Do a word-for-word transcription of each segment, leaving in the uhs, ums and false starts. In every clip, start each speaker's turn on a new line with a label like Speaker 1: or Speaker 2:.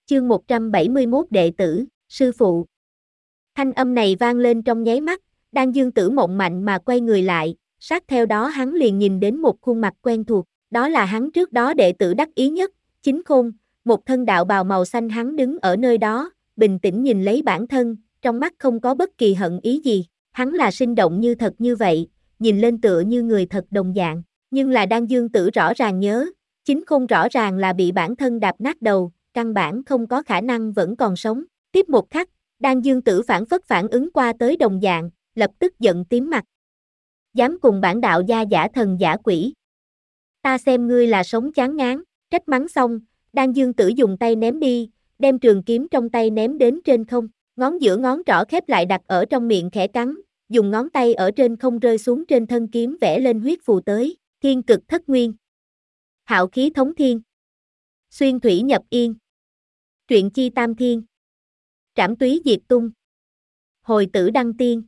Speaker 1: Chương một trăm bảy mươi mốt đệ tử, sư phụ. Thanh âm này vang lên trong nháy mắt, Đan Dương Tử mộng mạnh mà quay người lại, sát theo đó hắn liền nhìn đến một khuôn mặt quen thuộc, đó là hắn trước đó đệ tử đắc ý nhất, Chính Khôn, một thân đạo bào màu xanh. Hắn đứng ở nơi đó, bình tĩnh nhìn lấy bản thân, trong mắt không có bất kỳ hận ý gì, hắn là sinh động như thật như vậy, nhìn lên tựa như người thật đồng dạng, nhưng là Đan Dương Tử rõ ràng nhớ, Chính Khôn rõ ràng là bị bản thân đạp nát đầu, căn bản không có khả năng vẫn còn sống. Tiếp một khắc, Đan Dương Tử phản phất phản ứng qua tới đồng dạng, lập tức giận tím mặt. Dám cùng bản đạo gia giả thần giả quỷ. Ta xem ngươi là sống chán ngán, trách mắng xong, Đan Dương Tử dùng tay ném đi, đem trường kiếm trong tay ném đến trên không, ngón giữa ngón trỏ khép lại đặt ở trong miệng khẽ cắn, dùng ngón tay ở trên không rơi xuống trên thân kiếm vẽ lên huyết phù tới, thiên cực thất nguyên. Hạo khí thống thiên. Xuyên thủy nhập yên. Truyện chi tam thiên. Trảm túy diệt tung. Hồi tử đăng tiên.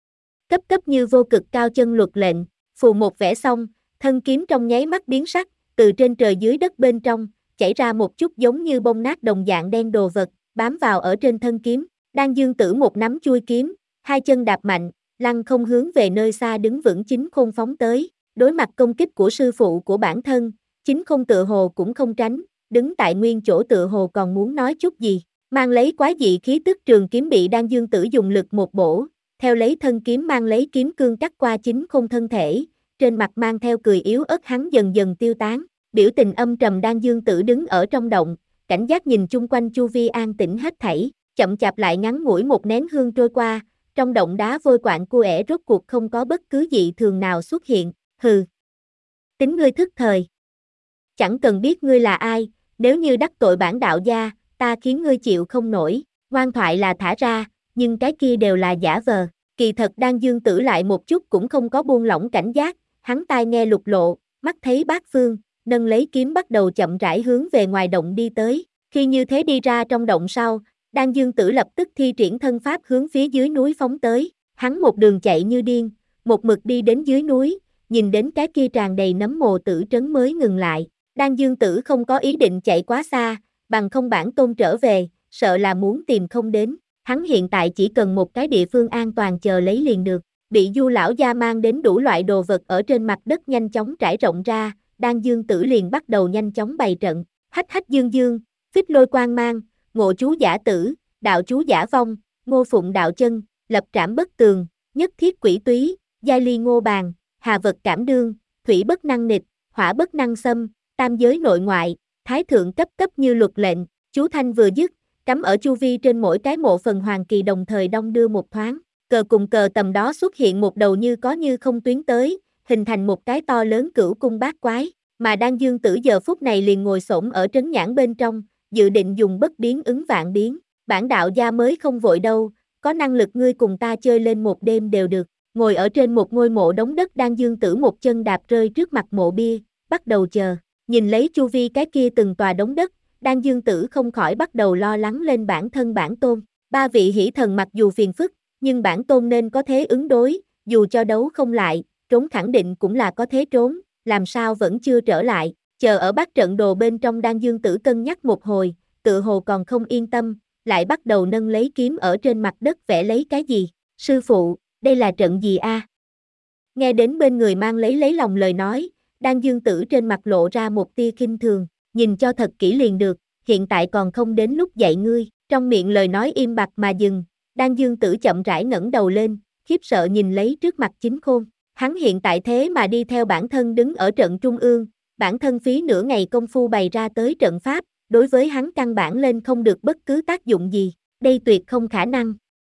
Speaker 1: Cấp cấp như vô cực cao chân luật lệnh, phù một vẽ xong, thân kiếm trong nháy mắt biến sắc, từ trên trời dưới đất bên trong, chảy ra một chút giống như bông nát đồng dạng đen đồ vật, bám vào ở trên thân kiếm. Đan Dương Tử một nắm chui kiếm, hai chân đạp mạnh, lăng không hướng về nơi xa đứng vững Chính Khôn phóng tới, đối mặt công kích của sư phụ của bản thân, Chính Khôn tựa hồ cũng không tránh, đứng tại nguyên chỗ tựa hồ còn muốn nói chút gì, mang lấy quái dị khí tức trường kiếm bị Đan Dương Tử dùng lực một bổ, theo lấy thân kiếm mang lấy kiếm cương cắt qua Chính Khôn thân thể, trên mặt mang theo cười yếu ớt hắn dần dần tiêu tán, biểu tình âm trầm. Đan Dương Tử đứng ở trong động, cảnh giác nhìn chung quanh chu vi an tĩnh hết thảy, chậm chạp lại ngắn ngủi một nén hương trôi qua, trong động đá vôi quạng cua ẻ rốt cuộc không có bất cứ dị thường nào xuất hiện, hừ. Tính ngươi thức thời. Chẳng cần biết ngươi là ai, nếu như đắc tội bản đạo gia, ta khiến ngươi chịu không nổi. Ngoan thoại là thả ra, nhưng cái kia đều là giả vờ. Kỳ thật Đan Dương Tử lại một chút cũng không có buông lỏng cảnh giác, hắn tai nghe lục lộ, mắt thấy bát phương, nâng lấy kiếm bắt đầu chậm rãi hướng về ngoài động đi tới. Khi như thế đi ra trong động sau, Đan Dương Tử lập tức thi triển thân pháp hướng phía dưới núi phóng tới. Hắn một đường chạy như điên, một mực đi đến dưới núi, nhìn đến cái kia tràn đầy nấm mồ tử trấn mới ngừng lại. Đan Dương Tử không có ý định chạy quá xa, bằng không bản tôn trở về, sợ là muốn tìm không đến. Hắn hiện tại chỉ cần một cái địa phương an toàn chờ lấy liền được. Bị Du lão gia mang đến đủ loại đồ vật ở trên mặt đất nhanh chóng trải rộng ra, Đan Dương Tử liền bắt đầu nhanh chóng bày trận. Hách hách dương dương, phích lôi quang mang, ngộ chú giả tử, đạo chú giả vong, ngô phụng đạo chân, lập trảm bất tường, nhất thiết quỷ túy, giai ly ngô bàn, hà vật cảm đương, thủy bất năng nịch, hỏa bất năng xâm, tam giới nội ngoại, thái thượng cấp cấp như luật lệnh. Chú thanh vừa dứt, cắm ở chu vi trên mỗi cái mộ phần hoàng kỳ đồng thời đong đưa một thoáng, cờ cùng cờ tầm đó xuất hiện một đầu như có như không tuyến tới, hình thành một cái to lớn cửu cung bát quái, mà Đan Dương Tử giờ phút này liền ngồi xổm ở trấn nhãn bên trong, dự định dùng bất biến ứng vạn biến. Bản đạo gia mới không vội đâu, có năng lực ngươi cùng ta chơi lên một đêm đều được. Ngồi ở trên một ngôi mộ đống đất, Đan Dương Tử một chân đạp rơi trước mặt mộ bia, bắt đầu chờ. Nhìn lấy chu vi cái kia từng tòa đống đất, Đan Dương Tử không khỏi bắt đầu lo lắng lên bản thân bản tôn. Ba vị hỷ thần mặc dù phiền phức, nhưng bản tôn nên có thế ứng đối, dù cho đấu không lại, trốn khẳng định cũng là có thế trốn, làm sao vẫn chưa trở lại. Chờ ở bát trận đồ bên trong, Đan Dương Tử cân nhắc một hồi, tự hồ còn không yên tâm, lại bắt đầu nâng lấy kiếm ở trên mặt đất vẽ lấy cái gì. Sư phụ, đây là trận gì a? Nghe đến bên người mang lấy lấy lòng lời nói, Đan Dương Tử trên mặt lộ ra một tia khinh thường, nhìn cho thật kỹ liền được, hiện tại còn không đến lúc dạy ngươi. Trong miệng lời nói im bặt mà dừng, Đan Dương Tử chậm rãi ngẩng đầu lên, khiếp sợ nhìn lấy trước mặt Chính Khôn. Hắn hiện tại thế mà đi theo bản thân đứng ở trận trung ương, bản thân phí nửa ngày công phu bày ra tới trận pháp, đối với hắn căn bản lên không được bất cứ tác dụng gì, đây tuyệt không khả năng.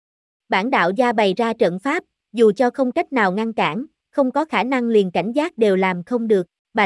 Speaker 1: Bản đạo gia bày ra trận pháp, dù cho không cách nào ngăn cản, không có khả năng liền cảnh giác đều làm không được. Bạch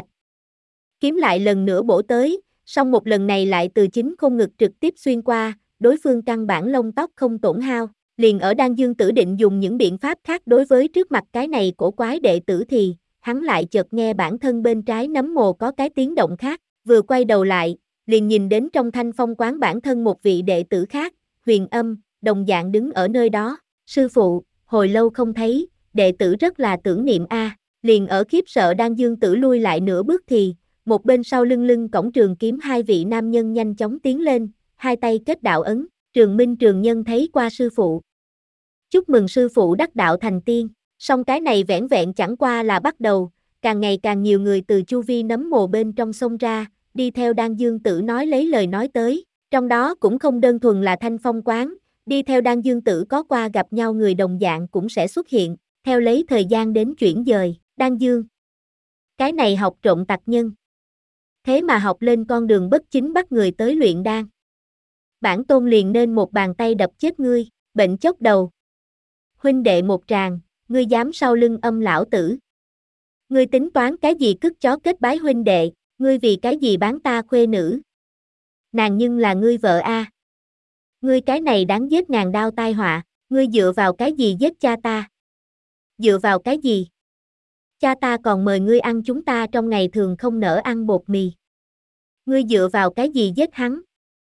Speaker 1: kiếm lại lần nữa bổ tới, song một lần này lại từ Chính Khôn ngực trực tiếp xuyên qua, đối phương căn bản lông tóc không tổn hao. Liền ở Đan Dương Tử định dùng những biện pháp khác đối với trước mặt cái này cổ quái đệ tử thì, hắn lại chợt nghe bản thân bên trái nấm mồ có cái tiếng động khác, vừa quay đầu lại, liền nhìn đến trong thanh phong quán bản thân một vị đệ tử khác, Huyền Âm, đồng dạng đứng ở nơi đó. Sư phụ, hồi lâu không thấy, đệ tử rất là tưởng niệm a. Liền ở khiếp sợ Đan Dương Tử lui lại nửa bước thì, một bên sau lưng lưng cổng trường kiếm hai vị nam nhân nhanh chóng tiến lên, hai tay kết đạo ấn, Trường Minh Trường Nhân thấy qua sư phụ. Chúc mừng sư phụ đắc đạo thành tiên, song cái này vẻn vẹn chẳng qua là bắt đầu, càng ngày càng nhiều người từ chu vi nấm mồ bên trong sông ra, đi theo Đan Dương Tử nói lấy lời nói tới, trong đó cũng không đơn thuần là Thanh Phong quán, đi theo Đan Dương Tử có qua gặp nhau người đồng dạng cũng sẽ xuất hiện, theo lấy thời gian đến chuyển dời, Đan Dương. Cái này học trộm tặc nhân. Thế mà học lên con đường bất chính bắt người tới luyện đan. Bản tôn liền nên một bàn tay đập chết ngươi, bệnh chốc đầu. Huynh đệ một tràng, ngươi dám sau lưng âm lão tử. Ngươi tính toán cái gì cứt chó kết bái huynh đệ, ngươi vì cái gì bán ta khuê nữ. Nàng nhưng là ngươi vợ a. À. Ngươi cái này đáng giết ngàn đao tai họa, ngươi dựa vào cái gì giết cha ta? Dựa vào cái gì? Cha ta còn mời ngươi ăn chúng ta trong ngày thường không nỡ ăn bột mì. Ngươi dựa vào cái gì giết hắn?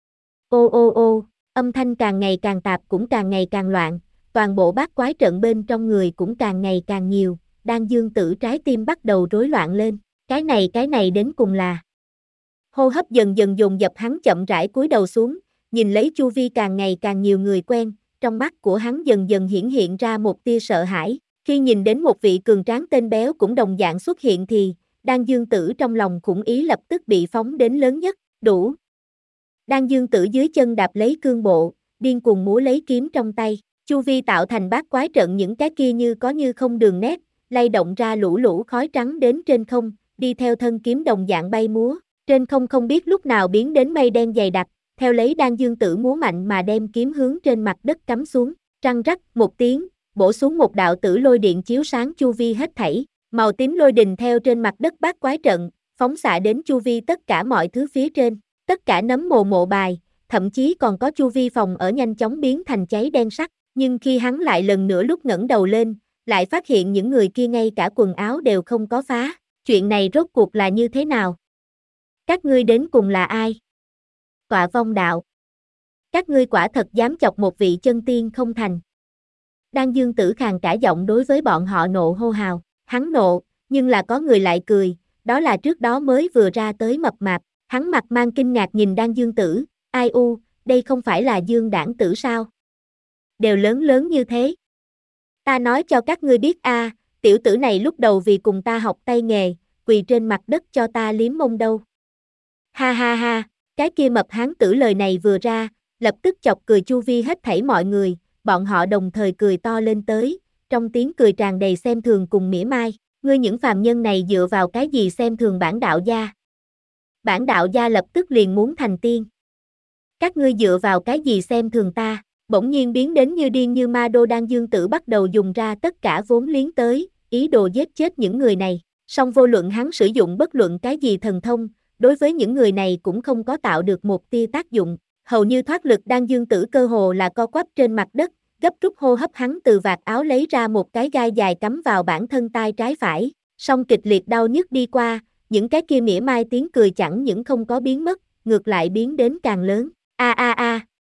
Speaker 1: Ô ô ô, âm thanh càng ngày càng tạp cũng càng ngày càng loạn, toàn bộ bát quái trận bên trong người cũng càng ngày càng nhiều, Đan Dương Tử trái tim bắt đầu rối loạn lên, cái này cái này đến cùng là. Hô hấp dần dần dồn dập hắn chậm rãi cúi đầu xuống, nhìn lấy chu vi càng ngày càng nhiều người quen, trong mắt của hắn dần dần hiển hiện ra một tia sợ hãi, khi nhìn đến một vị cường tráng tên béo cũng đồng dạng xuất hiện thì, Đan Dương Tử trong lòng khủng ý lập tức bị phóng đến lớn nhất, đủ. Đan Dương Tử dưới chân đạp lấy cương bộ, điên cuồng múa lấy kiếm trong tay, chu vi tạo thành bát quái trận những cái kia như có như không đường nét, lay động ra lũ lũ khói trắng đến trên không, đi theo thân kiếm đồng dạng bay múa, trên không không biết lúc nào biến đến mây đen dày đặc, theo lấy Đan Dương Tử múa mạnh mà đem kiếm hướng trên mặt đất cắm xuống, răng rắc một tiếng, bổ xuống một đạo tử lôi điện chiếu sáng chu vi hết thảy, màu tím lôi đình theo trên mặt đất bát quái trận, phóng xạ đến chu vi tất cả mọi thứ phía trên, tất cả nấm mồ mộ bài, thậm chí còn có chu vi phòng ở nhanh chóng biến thành cháy đen sắc, nhưng khi hắn lại lần nữa lúc ngẩng đầu lên, lại phát hiện những người kia ngay cả quần áo đều không có phá, chuyện này rốt cuộc là như thế nào? Các ngươi đến cùng là ai? Tọa vong đạo. Các ngươi quả thật dám chọc một vị chân tiên không thành. Đan Dương Tử khàn cả giọng đối với bọn họ nộ hô hào, hắn nộ, nhưng là có người lại cười, đó là trước đó mới vừa ra tới mập mạp, hắn mặt mang kinh ngạc nhìn Đan Dương Tử, ai u, đây không phải là Dương Đảng Tử sao? Đều lớn lớn như thế. Ta nói cho các ngươi biết a, à, tiểu tử này lúc đầu vì cùng ta học tay nghề, quỳ trên mặt đất cho ta liếm mông đâu. Ha ha ha, cái kia mập hán tử lời này vừa ra, lập tức chọc cười chu vi hết thảy mọi người, bọn họ đồng thời cười to lên tới, trong tiếng cười tràn đầy xem thường cùng mỉa mai, ngươi những phàm nhân này dựa vào cái gì xem thường bản đạo gia? Bản đạo gia lập tức liền muốn thành tiên. Các ngươi dựa vào cái gì xem thường ta? Bỗng nhiên biến đến như điên như ma đô. Đan Dương Tử bắt đầu dùng ra tất cả vốn liếng tới, ý đồ giết chết những người này, song vô luận hắn sử dụng bất luận cái gì thần thông, đối với những người này cũng không có tạo được một tia tác dụng, hầu như thoát lực. Đan Dương Tử cơ hồ là co quắp trên mặt đất, gấp rút hô hấp hắn từ vạt áo lấy ra một cái gai dài cắm vào bản thân tai trái phải, song kịch liệt đau nhức đi qua, những cái kia mỉa mai tiếng cười chẳng những không có biến mất, ngược lại biến đến càng lớn, a a a.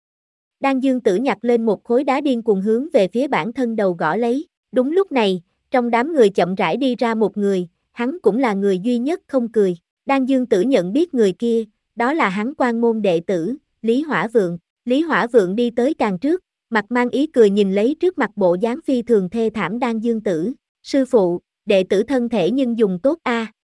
Speaker 1: Đan Dương Tử nhặt lên một khối đá điên cuồng hướng về phía bản thân đầu gõ lấy, đúng lúc này, trong đám người chậm rãi đi ra một người, hắn cũng là người duy nhất không cười, Đan Dương Tử nhận biết người kia, đó là hắn quan môn đệ tử, Lý Hỏa Vượng, Lý Hỏa Vượng đi tới càng trước, mặt mang ý cười nhìn lấy trước mặt bộ dáng phi thường thê thảm Đan Dương Tử, sư phụ, đệ tử thân thể nhưng dùng tốt a.